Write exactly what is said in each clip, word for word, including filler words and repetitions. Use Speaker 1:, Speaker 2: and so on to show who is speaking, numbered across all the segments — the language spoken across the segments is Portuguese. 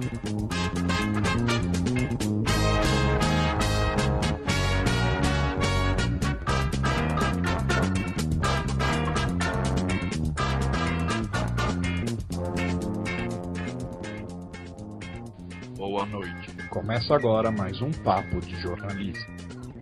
Speaker 1: Boa noite. Começa agora mais um Papo de Jornalismo.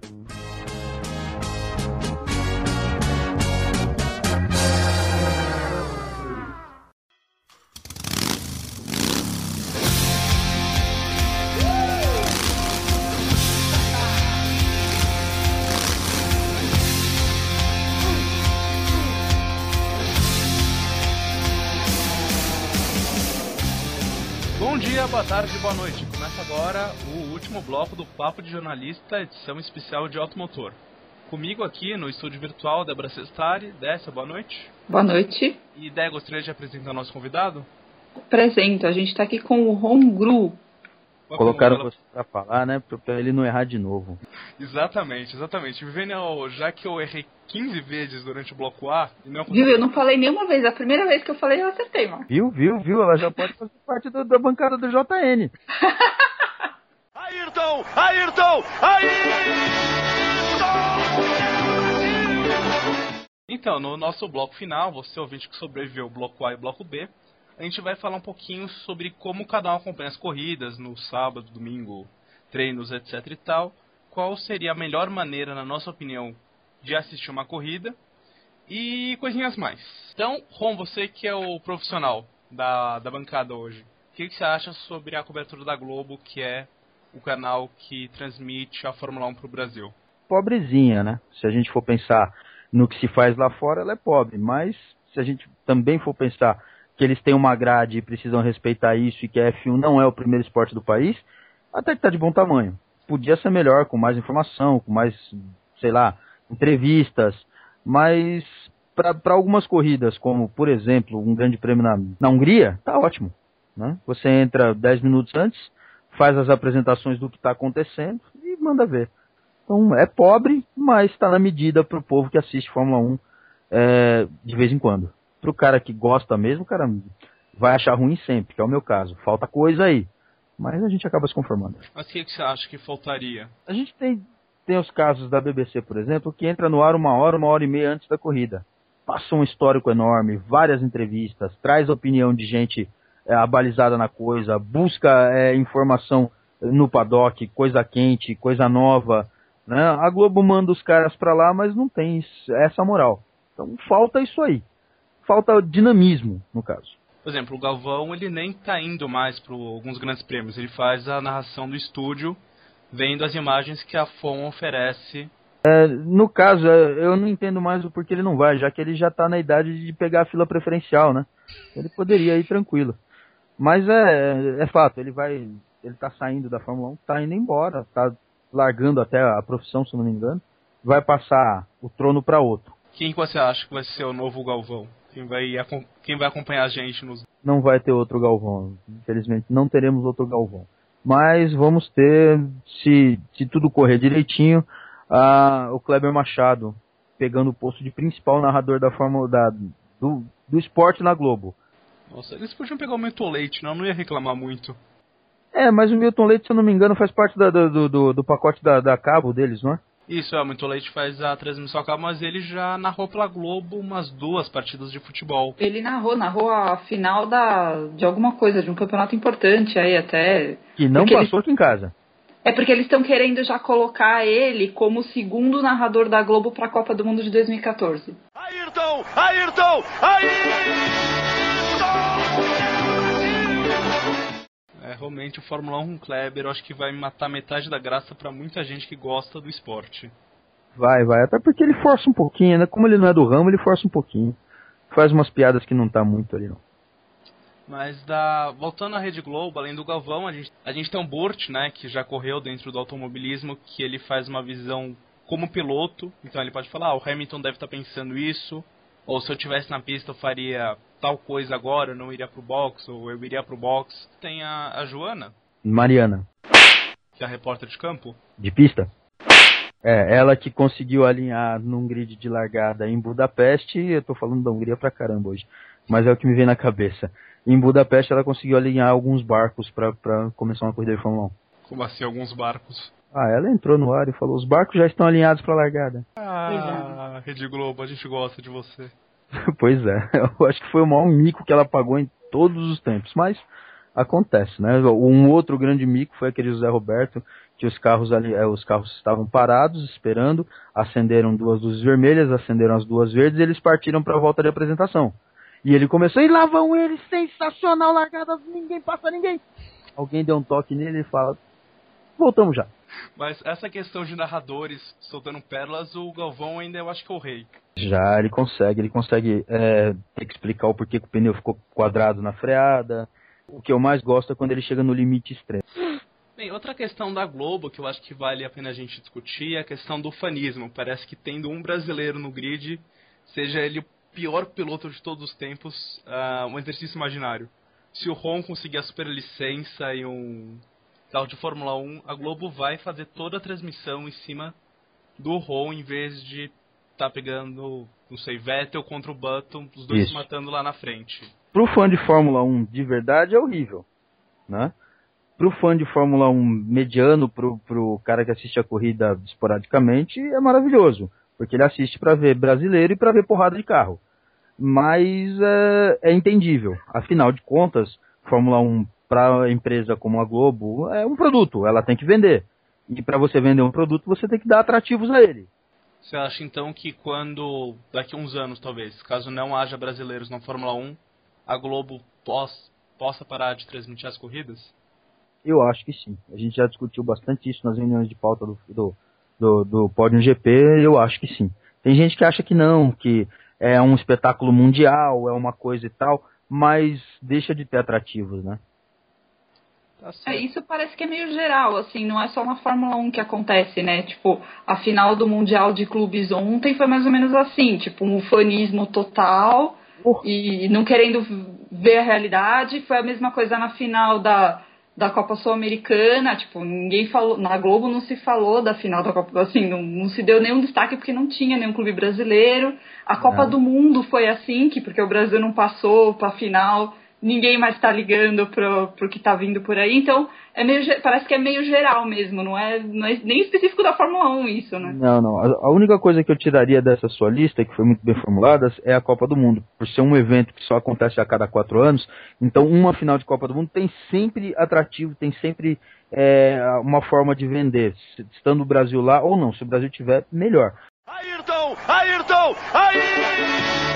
Speaker 2: Bom dia, boa tarde, boa noite. Começa agora o último bloco do Papo de Jornalista, edição especial de automotor. Comigo aqui no estúdio virtual, Débora Sestari. Décia, boa noite.
Speaker 3: Boa noite.
Speaker 2: E Dé, gostaria de apresentar o nosso convidado?
Speaker 3: Apresento, a gente está aqui com o Homegru.
Speaker 4: Colocaram ela... você pra falar, né, pra ele não errar de novo.
Speaker 2: Exatamente, exatamente. Vivendo, já que eu errei quinze vezes durante o bloco A... E não
Speaker 3: viu, eu não falei nenhuma vez. A primeira vez que eu falei, eu acertei, mano.
Speaker 4: Viu, viu, viu? Ela já pode fazer parte do, da bancada do J N.
Speaker 5: Ayrton! Ayrton! Ayrton!
Speaker 2: Então, no nosso bloco final, você ouvinte que sobreviveu o bloco A e o bloco B, a gente vai falar um pouquinho sobre como o canal acompanha as corridas no sábado, domingo, treinos, etc e tal. Qual seria a melhor maneira, na nossa opinião, de assistir uma corrida e coisinhas mais. Então, Ron, você que é o profissional da, da bancada hoje, o que, que você acha sobre a cobertura da Globo, que é o canal que transmite a Fórmula um para o Brasil?
Speaker 4: Pobrezinha, né? Se a gente for pensar no que se faz lá fora, ela é pobre. Mas se a gente também for pensar que eles têm uma grade e precisam respeitar isso e que a F um não é o primeiro esporte do país, até que está de bom tamanho. Podia ser melhor, com mais informação, com mais, sei lá, entrevistas, mas para algumas corridas, como, por exemplo, um grande prêmio na, na Hungria, tá ótimo, né? Você entra dez minutos antes, faz as apresentações do que está acontecendo e manda ver. Então, é pobre, mas está na medida para o povo que assiste Fórmula um é, de vez em quando. Para o cara que gosta mesmo, o cara vai achar ruim sempre, que é o meu caso. Falta coisa aí, mas a gente acaba se conformando.
Speaker 2: Mas o que, que você acha que faltaria?
Speaker 4: A gente tem, tem os casos da B B C, por exemplo, que entra no ar uma hora, uma hora e meia antes da corrida. Passa um histórico enorme, várias entrevistas, traz opinião de gente é, abalizada na coisa, busca é, informação no paddock, coisa quente, coisa nova, né? A Globo manda os caras pra lá, mas não tem essa moral. Então falta isso aí. Falta dinamismo, no caso.
Speaker 2: Por exemplo, o Galvão, ele nem tá indo mais para alguns grandes prêmios. Ele faz a narração do estúdio, vendo as imagens que a F O M oferece.
Speaker 4: É, no caso, eu não entendo mais o porquê ele não vai, já que ele já tá na idade de pegar a fila preferencial, né? Ele poderia ir tranquilo. Mas é, é fato, ele vai, ele tá saindo da Fórmula um, tá indo embora, tá largando até a profissão, se não me engano. Vai passar o trono para outro.
Speaker 2: Quem você acha que vai ser o novo Galvão? Quem vai, quem vai acompanhar a gente nos...
Speaker 4: Não vai ter outro Galvão. Infelizmente, não teremos outro Galvão. Mas vamos ter, se, se tudo correr direitinho, a, o Kleber Machado pegando o posto de principal narrador da Fórmula da, do, do esporte na Globo.
Speaker 2: Nossa, eles podiam pegar o Milton Leite, não, não ia reclamar muito.
Speaker 4: É, mas o Milton Leite, se eu não me engano, faz parte da, do, do, do pacote da, da cabo deles, não é?
Speaker 2: Isso, é, o Milton Leite faz a transmissão a cabo, mas ele já narrou pela Globo umas duas partidas de futebol.
Speaker 3: Ele narrou, narrou a final da, de alguma coisa, de um campeonato importante aí até.
Speaker 4: Que não
Speaker 3: porque
Speaker 4: passou
Speaker 3: eles,
Speaker 4: aqui em casa.
Speaker 3: É porque eles estão querendo já colocar ele como segundo narrador da Globo para a Copa do Mundo de dois mil e catorze.
Speaker 5: Ayrton! Ayrton! Ayrton!
Speaker 2: É, realmente o Fórmula um Kleber, eu acho que vai matar metade da graça pra muita gente que gosta do esporte.
Speaker 4: Vai, vai, até porque ele força um pouquinho, né? Como ele não é do ramo, ele força um pouquinho. Faz umas piadas que não tá muito ali, não.
Speaker 2: Mas da, voltando à Rede Globo, além do Galvão, a gente, a gente tem o Burt, né, que já correu dentro do automobilismo, que ele faz uma visão como piloto, então ele pode falar, ah, o Hamilton deve estar pensando isso, ou se eu estivesse na pista eu faria tal coisa agora, eu não iria pro box, ou eu iria pro box. Tem a, a Joana.
Speaker 4: Mariana.
Speaker 2: Que é a repórter de campo.
Speaker 4: De pista. É, ela que conseguiu alinhar num grid de largada em Budapeste, eu tô falando da Hungria pra caramba hoje, mas é o que me vem na cabeça. Em Budapeste ela conseguiu alinhar alguns barcos pra, pra começar uma corrida de Fórmula um.
Speaker 2: Como assim, alguns barcos?
Speaker 4: Ah, ela entrou no ar e falou, os barcos já estão alinhados pra largada.
Speaker 2: Ah, Rede Globo, a gente gosta de você.
Speaker 4: Pois é, eu acho que foi o maior mico que ela pagou em todos os tempos, mas acontece, né? Um outro grande mico foi aquele José Roberto, que os carros ali, os carros estavam parados, esperando, acenderam duas luzes vermelhas, acenderam as duas verdes e eles partiram para a volta de apresentação. E ele começou, e lá vão eles, sensacional, largada, ninguém passa ninguém. Alguém deu um toque nele e fala, voltamos já.
Speaker 2: Mas essa questão de narradores soltando pérolas, o Galvão ainda eu acho que é o rei.
Speaker 4: Já, ele consegue, ele consegue é, ter que explicar o porquê que o pneu ficou quadrado na freada. O que eu mais gosto é quando ele chega no limite extremo.
Speaker 2: Bem, outra questão da Globo que eu acho que vale a pena a gente discutir é a questão do fanismo. Parece que tendo um brasileiro no grid, seja ele o pior piloto de todos os tempos, uh, um exercício imaginário. Se o Ron conseguir a superlicença e um carro de Fórmula um, a Globo vai fazer toda a transmissão em cima do Ron, em vez de estar tá pegando, não sei, Vettel contra o Button, os dois
Speaker 4: Isso.
Speaker 2: se matando lá na frente.
Speaker 4: Pro fã de Fórmula um de verdade é horrível, né? Pro fã de Fórmula um mediano, pro, pro cara que assiste a corrida esporadicamente, é maravilhoso, porque ele assiste para ver brasileiro e para ver porrada de carro. Mas é, é entendível, afinal de contas, Fórmula um para a empresa como a Globo é um produto, ela tem que vender. E para você vender um produto, você tem que dar atrativos a ele.
Speaker 2: Você acha então que quando, daqui a uns anos talvez, caso não haja brasileiros na Fórmula um, a Globo possa, possa parar de transmitir as corridas?
Speaker 4: Eu acho que sim. A gente já discutiu bastante isso nas reuniões de pauta do, do, do, do Pódio G P, eu acho que sim. Tem gente que acha que não, que é um espetáculo mundial, é uma coisa e tal, mas deixa de ter atrativos, né?
Speaker 2: Tá
Speaker 3: É, isso parece que é meio geral, assim, não é só na Fórmula um que acontece, né? Tipo, a final do Mundial de Clubes ontem foi mais ou menos assim, tipo, um fanismo total uh. e não querendo ver a realidade. Foi a mesma coisa na final da, da Copa Sul-Americana, tipo, ninguém falou, na Globo não se falou da final da Copa, assim, não, não se deu nenhum destaque porque não tinha nenhum clube brasileiro. A Copa
Speaker 4: não.
Speaker 3: do Mundo foi assim, que porque o Brasil não passou pra final, ninguém mais está ligando pro, pro que está vindo por aí, então é meio, parece que é meio geral mesmo, não é, não é nem específico da Fórmula um isso, né?
Speaker 4: Não, não, a, a única coisa que eu tiraria dessa sua lista, que foi muito bem formulada, é a Copa do Mundo, por ser um evento que só acontece a cada quatro anos, então uma final de Copa do Mundo tem sempre atrativo, tem sempre é, uma forma de vender, estando o Brasil lá ou não, se o Brasil tiver, melhor.
Speaker 5: Ayrton, Ayrton, Ayrton!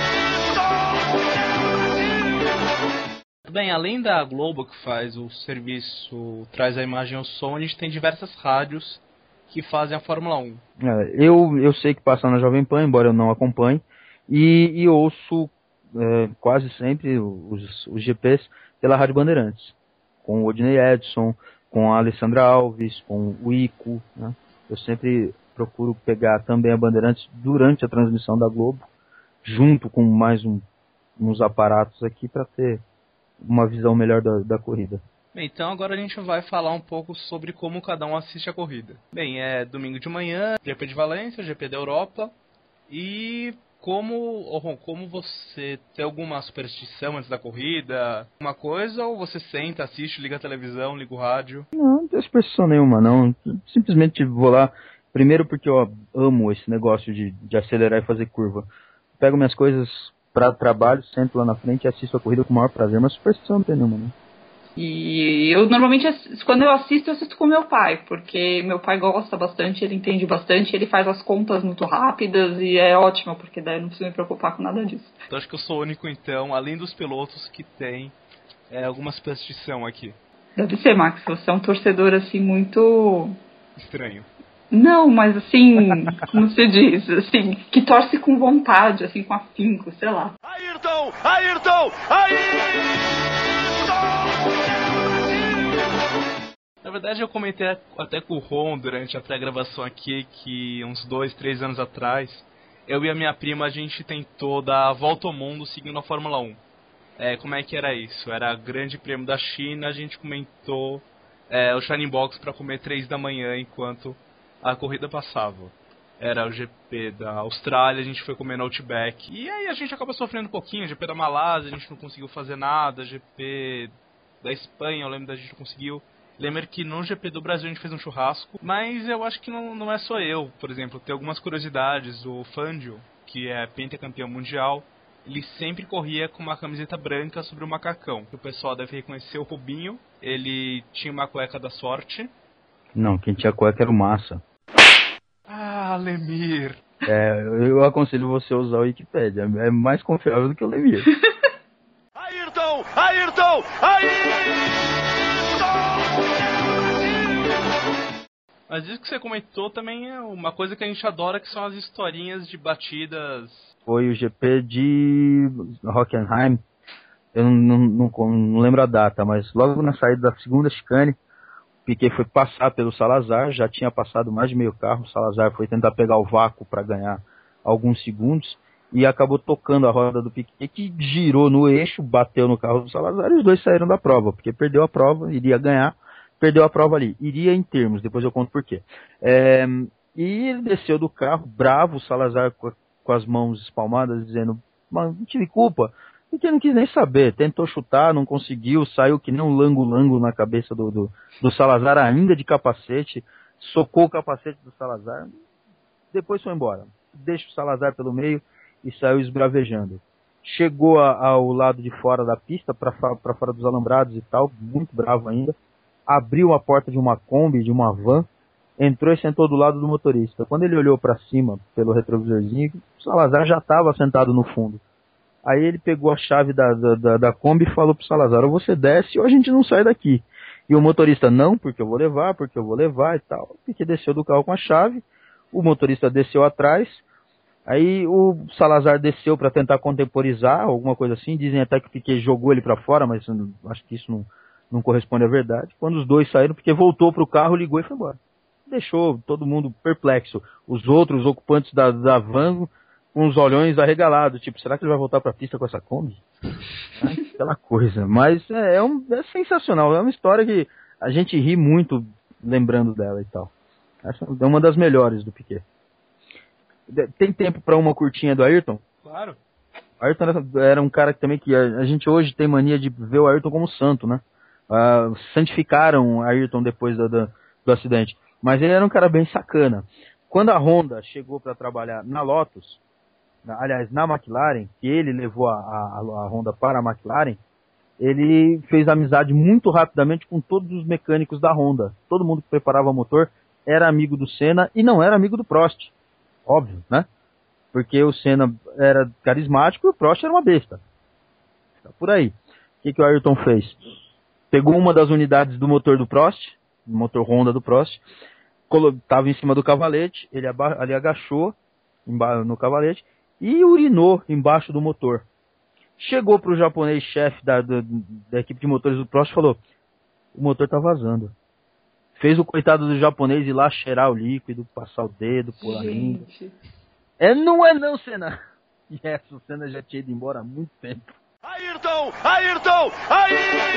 Speaker 2: Bem, além da Globo que faz o serviço, traz a imagem ao som, a gente tem diversas rádios que fazem a Fórmula um.
Speaker 4: É, eu, eu sei que passa na Jovem Pan, embora eu não acompanhe, e, e ouço é, quase sempre os, os G Ps pela Rádio Bandeirantes, com o Odinei Edson, com a Alessandra Alves, com o Ico, né? Eu sempre procuro pegar também a Bandeirantes durante a transmissão da Globo, junto com mais um, uns aparatos aqui para ter uma visão melhor da, da corrida.
Speaker 2: Bem, então agora a gente vai falar um pouco sobre como cada um assiste a corrida. Bem, é domingo de manhã, G P de Valência, G P da Europa, e como, oh, como você tem alguma superstição antes da corrida, uma coisa, ou você senta, assiste, liga a televisão, liga o rádio?
Speaker 4: Não, não tem superstição nenhuma, não. Simplesmente vou lá, primeiro porque eu amo esse negócio de, de acelerar e fazer curva. Pego minhas coisas para trabalho, sento lá na frente e assisto a corrida com o maior prazer, mas superstição não tem nenhuma, né?
Speaker 3: E eu normalmente, quando eu assisto, eu assisto com meu pai, porque meu pai gosta bastante, ele entende bastante, ele faz as contas muito rápidas e é ótimo, porque daí eu não preciso me preocupar com nada disso.
Speaker 2: Então acho que eu sou o único, então, além dos pilotos, que tem é, alguma superstição aqui.
Speaker 3: Deve ser, Max, você é um torcedor assim muito...
Speaker 2: Estranho.
Speaker 3: Não, mas assim, como se diz, assim, que torce com vontade, assim, com afinco, sei lá.
Speaker 5: Ayrton, Ayrton, Ayrton!
Speaker 2: Na verdade, eu comentei até com o Ron durante a pré-gravação aqui que uns dois, três anos atrás, eu e a minha prima, a gente tentou dar a volta ao mundo seguindo a Fórmula um. É, como é que era isso? Era Grande Prêmio da China, a gente comentou é, o Shining Box para comer três da manhã enquanto a corrida passava. Era o G P da Austrália, a gente foi comer no Outback. E aí a gente acaba sofrendo um pouquinho. G P da Malásia, a gente não conseguiu fazer nada. G P da Espanha, eu lembro da gente não conseguiu. Lembro que no G P do Brasil a gente fez um churrasco. Mas eu acho que não, não é só eu. Por exemplo, tem algumas curiosidades. O Fangio, que é pentacampeão mundial, ele sempre corria com uma camiseta branca sobre o macacão. O pessoal deve reconhecer o Rubinho. Ele tinha uma cueca da sorte.
Speaker 4: Não, quem tinha cueca era o Massa.
Speaker 2: Ah, Lemir.
Speaker 4: É, eu aconselho você a usar o Wikipedia. É mais confiável do que o Lemir.
Speaker 5: Ayrton! Ayrton! Ayrton!
Speaker 2: Mas isso que você comentou também é uma coisa que a gente adora, que são as historinhas de batidas.
Speaker 4: Foi o G P de Hockenheim. Eu não, não, não, não lembro a data, mas logo na saída da segunda chicane, Piquet foi passar pelo Salazar, já tinha passado mais de meio carro. O Salazar foi tentar pegar o vácuo para ganhar alguns segundos e acabou tocando a roda do Piquet, que girou no eixo, bateu no carro do Salazar e os dois saíram da prova, porque perdeu a prova, iria ganhar, perdeu a prova ali, iria em termos, depois eu conto por quê. É, e ele desceu do carro, bravo, o Salazar com, com as mãos espalmadas, dizendo, mano, não tive culpa. Porque não quis nem saber, tentou chutar, não conseguiu, saiu que nem um lango-lango na cabeça do, do, do Salazar, ainda de capacete, socou o capacete do Salazar, depois foi embora. Deixa o Salazar pelo meio e saiu esbravejando. Chegou a, ao lado de fora da pista, para fora dos alambrados e tal, muito bravo ainda, abriu a porta de uma Kombi, de uma van, entrou e sentou do lado do motorista. Quando ele olhou para cima, pelo retrovisorzinho, o Salazar já estava sentado no fundo. Aí ele pegou a chave da, da, da Kombi e falou pro Salazar, ou você desce ou a gente não sai daqui. E o motorista, não, porque eu vou levar, porque eu vou levar e tal. Porque desceu do carro com a chave, o motorista desceu atrás, aí o Salazar desceu para tentar contemporizar, alguma coisa assim. Dizem até que o Piquet jogou ele para fora, mas acho que isso não, não corresponde à verdade. Quando os dois saíram, o Piquet voltou pro carro, ligou e foi embora. Deixou todo mundo perplexo. Os outros ocupantes da, da van com os olhões arregalados, tipo, será que ele vai voltar pra pista com essa Kombi? Aquela coisa, mas é, é, um, é sensacional, é uma história que a gente ri muito lembrando dela e tal. Essa é uma das melhores do Piquet. Tem tempo pra uma curtinha do Ayrton?
Speaker 2: Claro.
Speaker 4: O Ayrton era, era um cara que também que a, a gente hoje tem mania de ver o Ayrton como santo, né? Uh, santificaram o Ayrton depois do, do, do acidente, mas ele era um cara bem sacana. Quando a Honda chegou para trabalhar na Lotus, aliás, na McLaren, que ele levou a, a, a Honda para a McLaren, ele fez amizade muito rapidamente com todos os mecânicos da Honda. Todo mundo que preparava motor era amigo do Senna e não era amigo do Prost. Óbvio, né? Porque o Senna era carismático e o Prost era uma besta. Tá por aí. O que, que o Ayrton fez? Pegou uma das unidades do motor do Prost, do motor Honda do Prost, estava em cima do cavalete, ele ali agachou no cavalete, e urinou embaixo do motor. Chegou para o japonês chefe da, da, da equipe de motores do Prost e falou, o motor tá vazando. Fez o coitado do japonês ir lá cheirar o líquido, passar o dedo, pôr a língua. É, não é não, Senna. E essa, o Senna já tinha ido embora há muito tempo.
Speaker 5: Ayrton! Ayrton! Ayrton!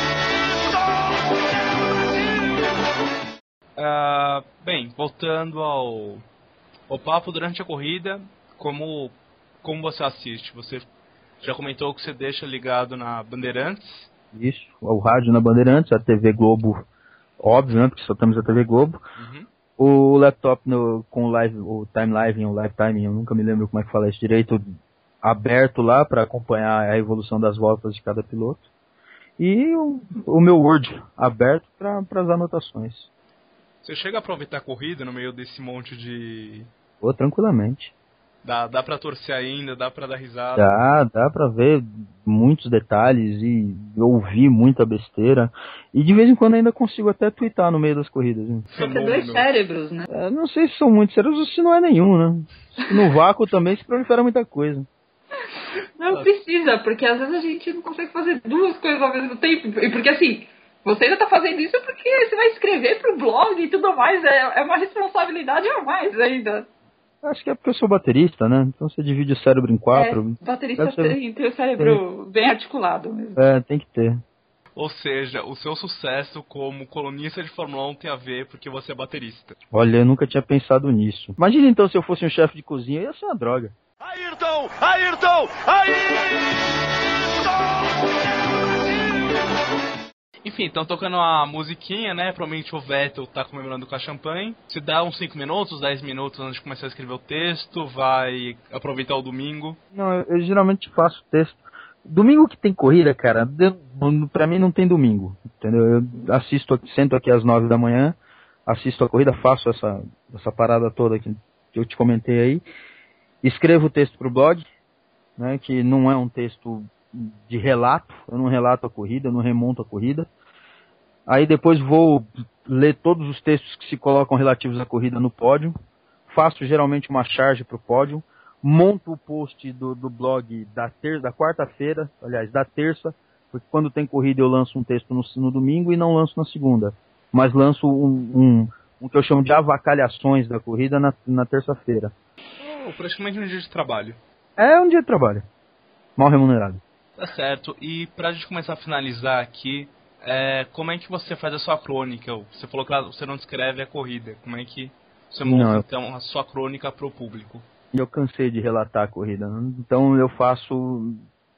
Speaker 2: Uh, bem, voltando ao, ao papo durante a corrida, como, como você assiste? Você já comentou que você deixa ligado na Bandeirantes?
Speaker 4: Isso, o rádio na Bandeirantes, a T V Globo, óbvio, né, porque só temos a T V Globo.
Speaker 2: Uhum. O
Speaker 4: laptop no, com o live, o time live, o live timing, eu nunca me lembro como é que fala isso direito, aberto lá para acompanhar a evolução das voltas de cada piloto. E o, o meu Word aberto para as anotações.
Speaker 2: Você chega a aproveitar a corrida no meio desse monte de...
Speaker 4: Pô, tranquilamente.
Speaker 2: Dá, dá pra torcer ainda, dá pra dar risada.
Speaker 4: Dá, dá pra ver muitos detalhes e ouvir muita besteira. E de vez em quando ainda consigo até twittar no meio das corridas. Hein?
Speaker 3: Você tem dois cérebros, né?
Speaker 4: É, não sei se são muitos cérebros ou se não é nenhum, né? No vácuo também se prolifera muita coisa.
Speaker 3: Não precisa, porque às vezes a gente não consegue fazer duas coisas ao mesmo tempo. E porque assim, você ainda tá fazendo isso porque você vai escrever pro blog e tudo mais. É, é uma responsabilidade a mais ainda.
Speaker 4: Acho que é porque eu sou baterista, né? Então você divide o cérebro em quatro.
Speaker 3: É, baterista tem, tem o cérebro é. bem articulado mesmo.
Speaker 4: É, tem que ter.
Speaker 2: Ou seja, o seu sucesso como colunista de Fórmula um tem a ver porque você é baterista.
Speaker 4: Olha, eu nunca tinha pensado nisso. Imagina então se eu fosse um chefe de cozinha, ia ser uma droga.
Speaker 5: Ayrton! Ayrton! Ayrton!
Speaker 2: Enfim, então tocando a musiquinha, né? Provavelmente o Vettel tá comemorando com a champanhe. Se dá uns cinco minutos, dez minutos antes de começar a escrever o texto, vai aproveitar o domingo.
Speaker 4: Não, eu, eu geralmente faço texto. Domingo que tem corrida, cara, eu, pra mim não tem domingo, entendeu? Eu assisto, sento aqui às nove da manhã, assisto a corrida, faço essa, essa parada toda que eu te comentei aí, escrevo o texto pro blog, né, que não é um texto de relato, eu não relato a corrida, eu não remonto a corrida. Aí depois vou ler todos os textos que se colocam relativos à corrida no pódio, faço geralmente uma charge pro pódio, monto o post do, do blog da, ter, da quarta-feira, aliás, da terça, porque quando tem corrida eu lanço um texto no, no domingo e não lanço na segunda, mas lanço um, um, um que eu chamo de avacalhações da corrida na, na terça-feira.
Speaker 2: Oh, praticamente um dia de trabalho.
Speaker 4: É um dia de trabalho, mal remunerado.
Speaker 2: Tá certo, e pra gente começar a finalizar aqui, é, como é que você faz a sua crônica? Você falou que você não descreve a corrida, como é que você monta
Speaker 4: não, eu...
Speaker 2: então a sua crônica pro público?
Speaker 4: E eu cansei de relatar a corrida, então eu faço,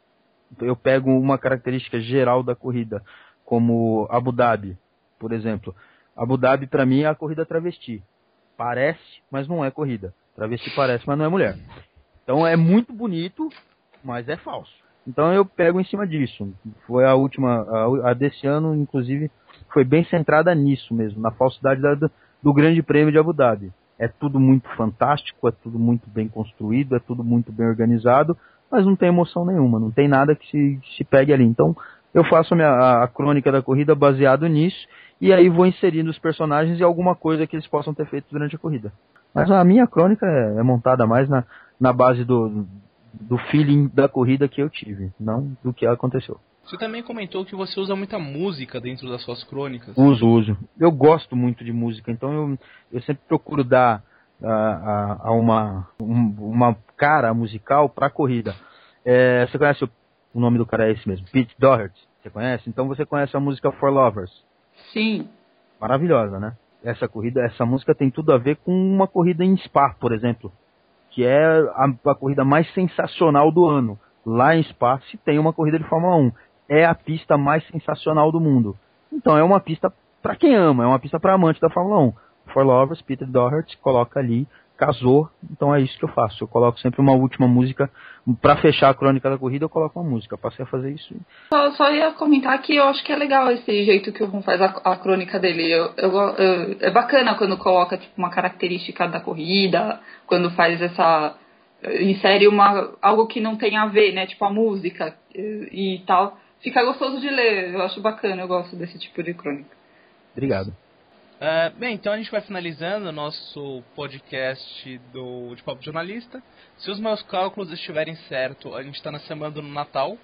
Speaker 4: eu pego uma característica geral da corrida, como Abu Dhabi, por exemplo. Abu Dhabi para mim é a corrida travesti, parece, mas não é corrida, travesti parece, mas não é mulher. Então é muito bonito, mas é falso. Então eu pego em cima disso, foi a última, a, a desse ano inclusive, foi bem centrada nisso mesmo, na falsidade da, do Grande Prêmio de Abu Dhabi. É tudo muito fantástico, é tudo muito bem construído, é tudo muito bem organizado, mas não tem emoção nenhuma, não tem nada que se, se pegue ali. Então eu faço a, minha, a, a crônica da corrida baseado nisso, e aí vou inserindo os personagens e alguma coisa que eles possam ter feito durante a corrida. Mas a minha crônica é, é montada mais na, na base do, do feeling da corrida que eu tive, não do que aconteceu.
Speaker 2: Você também comentou que você usa muita música dentro das suas crônicas.
Speaker 4: Uso, uso. Eu gosto muito de música, então eu, eu sempre procuro dar uh, a, a uma, um, uma cara musical para a corrida. É, você conhece o, o nome do cara é esse mesmo, Pete Doherty, você conhece? Então você conhece a música For Lovers?
Speaker 3: Sim.
Speaker 4: Maravilhosa, né? Essa corrida, essa música tem tudo a ver com uma corrida em Spa, por exemplo, que é a, a corrida mais sensacional do ano. Lá em Spa se tem uma corrida de Fórmula um. É a pista mais sensacional do mundo. Então é uma pista para quem ama, é uma pista para amante da Fórmula um. For Lovers, Peter Doherty, coloca ali, casou, então é isso que eu faço. Eu coloco sempre uma última música, para fechar a crônica da corrida eu coloco uma música, passei a fazer isso.
Speaker 3: Só, só ia comentar que eu acho que é legal esse jeito que o Ron faz a, a crônica dele. Eu, eu, eu, é bacana quando coloca tipo, uma característica da corrida, quando faz essa... insere uma, algo que não tem a ver, né, tipo a música e, e tal. Fica gostoso de ler, eu acho bacana, eu gosto desse tipo de crônica.
Speaker 4: Obrigado.
Speaker 2: Uh, bem, então a gente vai finalizando o nosso podcast do, de Papo de Jornalista. Se os meus cálculos estiverem certos, a gente está na semana do Natal.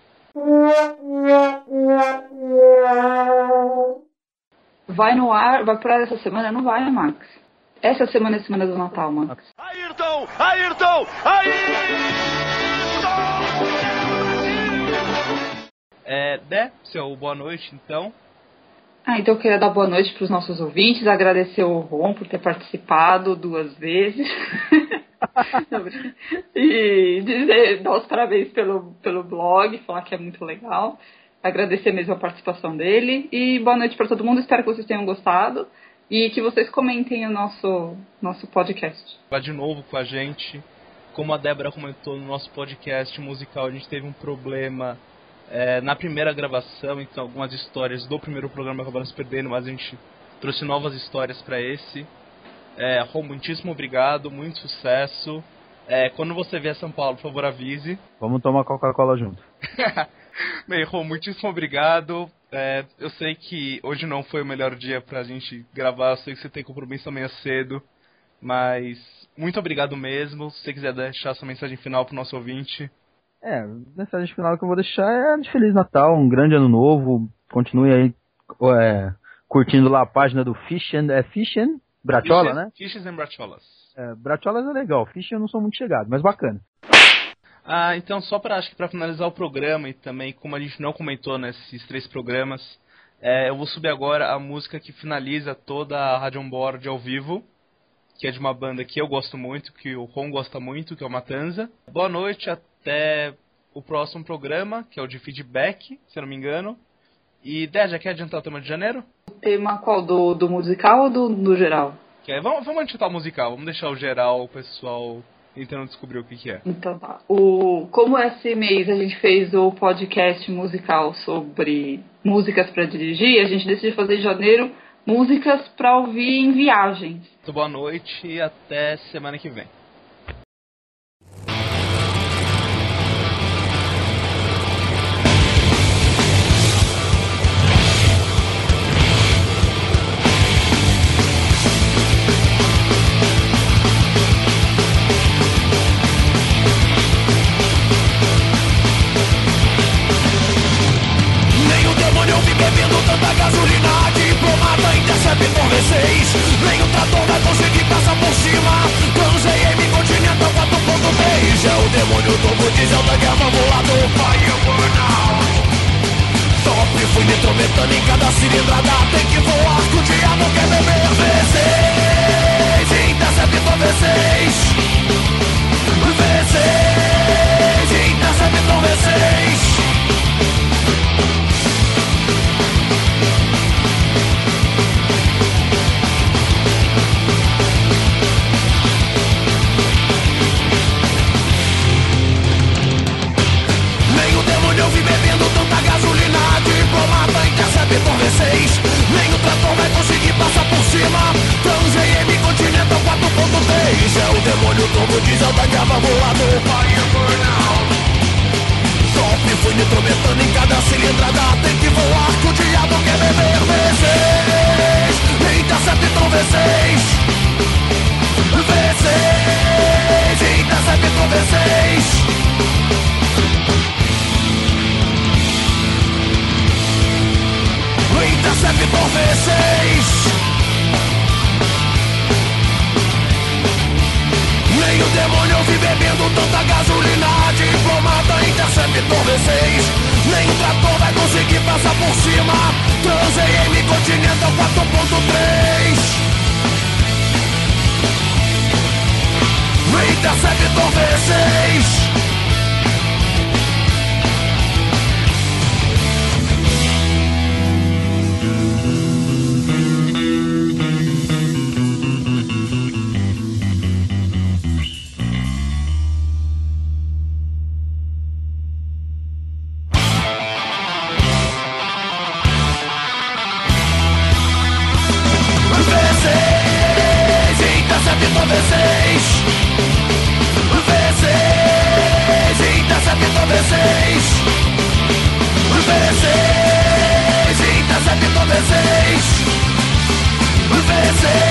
Speaker 3: Vai no ar, vai por essa semana? Não vai, Max. Essa semana é a semana do Natal, Max.
Speaker 5: Ayrton! Ayrton! Ayrton!
Speaker 2: É, Dé, seu boa noite, então.
Speaker 3: Ah, então eu queria dar boa noite para os nossos ouvintes, agradecer o Ron por ter participado duas vezes e dizer, dar os parabéns pelo, pelo blog, falar que é muito legal, agradecer mesmo a participação dele e boa noite para todo mundo, espero que vocês tenham gostado e que vocês comentem o nosso, nosso podcast.
Speaker 2: Vai de novo com a gente, como a Débora comentou no nosso podcast musical, a gente teve um problema... É, na primeira gravação, então algumas histórias do primeiro programa acabaram se perdendo, mas a gente trouxe novas histórias para esse. É, Rom, muitíssimo obrigado, muito sucesso. É, quando você vier a São Paulo, por favor, avise.
Speaker 4: Vamos tomar Coca-Cola junto.
Speaker 2: Bem, Rom, muitíssimo obrigado. É, eu sei que hoje não foi o melhor dia pra gente gravar, eu sei que você tem compromisso amanhã cedo, mas muito obrigado mesmo. Se você quiser deixar sua mensagem final pro nosso ouvinte.
Speaker 4: É, a mensagem final que eu vou deixar é de Feliz Natal, um grande ano novo. Continue aí é, curtindo lá a página do Fish and... É Fish and Brachola,
Speaker 2: Fishes,
Speaker 4: né?
Speaker 2: Fishes and Bracholas.
Speaker 4: É, Bracholas é legal, Fish eu não sou muito chegado, mas bacana.
Speaker 2: Ah, então só para acho que para finalizar o programa e também como a gente não comentou nesses três programas, É, eu vou subir agora a música que finaliza toda a Rádio On Board ao vivo, que é de uma banda que eu gosto muito, que o Ron gosta muito, que é o Matanza. Boa noite, até o próximo programa, que é o de feedback, se eu não me engano. E, Dé, já quer adiantar o tema de janeiro?
Speaker 3: O tema qual? Do, do musical ou do, do geral?
Speaker 2: Que é, vamos, vamos adiantar o musical, vamos deixar o geral, o pessoal tentando descobrir o que, que é.
Speaker 3: Então tá. O, como esse mês a gente fez o podcast musical sobre músicas para dirigir, a gente decidiu fazer em janeiro músicas para ouvir em viagens.
Speaker 2: Muito boa noite e até semana que vem.
Speaker 6: Por V seis, nem o trator vai conseguir passar por cima. Transei M Continental quatro ponto três. É o demônio turbo diesel da guerra volador. Fire burnout. Top, fui nitrometano em cada cilindrada. Tem que voar que o diabo quer beber. V seis, Interceptor V seis. V seis, Interceptor V seis. Eu vi bebendo tanta gasolina. Diplomata Interceptor V seis. Nem o trator vai conseguir passar por cima. Transei M Continental quatro ponto três. É o demônio turbo diesel da guerra volador. Fire burnout. Top, fui nitrometano em cada cilindrada. Tem que voar que o diabo quer beber. V seis, Interceptor V seis. V seis, Interceptor V seis. Interceptor V seis. Nem o demônio eu vi bebendo tanta gasolina. Diplomata Interceptor V seis. Nem o trator vai conseguir passar por cima. Transei M Continental quatro ponto três. Interceptor V seis. Interceptor V seis. V seis, Interceptor V seis. V seis, Interceptor V seis. V seis.